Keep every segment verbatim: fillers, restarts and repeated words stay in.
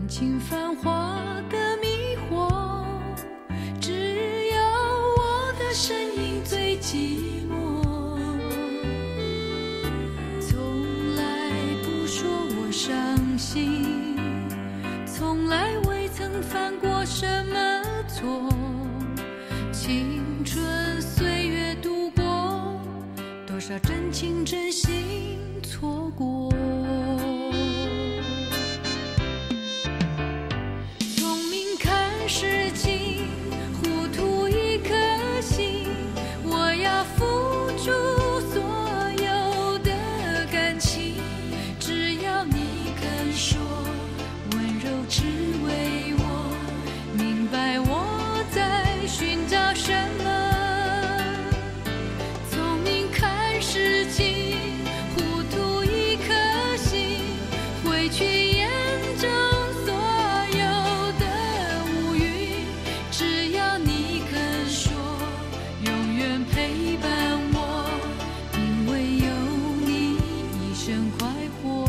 情繁华的迷惑，只有我的身影最寂寞。从来不说我伤心，从来未曾犯过什么错。青春岁月度过，多少真情真心错过。事情糊涂一颗心，我要付出所有的感情，只要你肯说温柔只为我，明白我在寻找什么。聪明看事情糊涂一颗心，会去验证陪伴我，因为有你一生快活。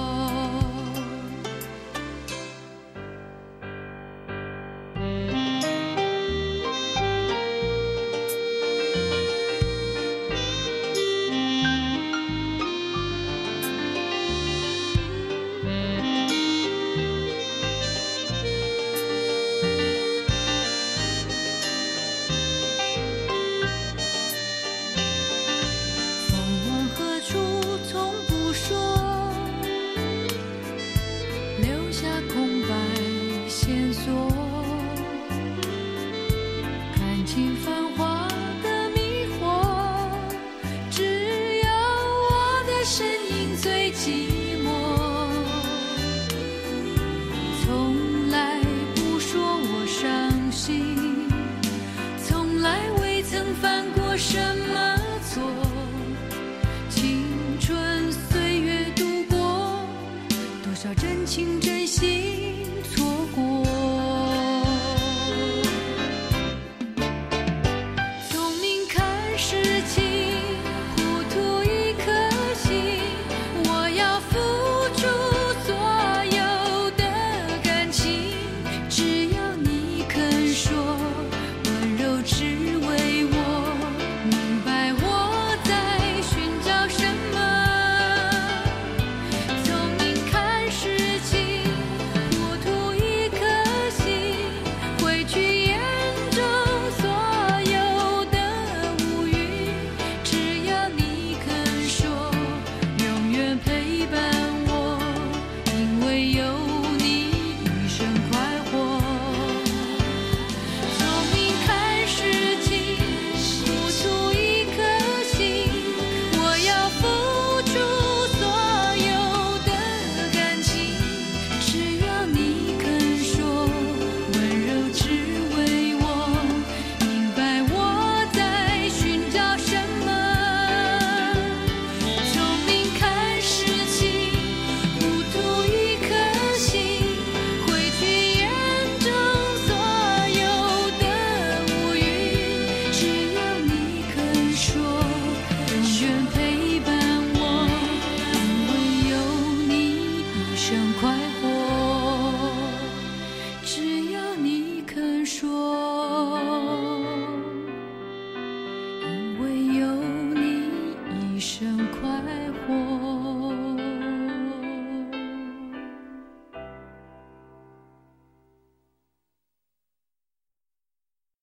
犯过什么错？青春岁月度过，多少真情真心错过。聪明看事情糊涂一颗心，我要付出所有的感情，只要你肯说温柔只为我，快活。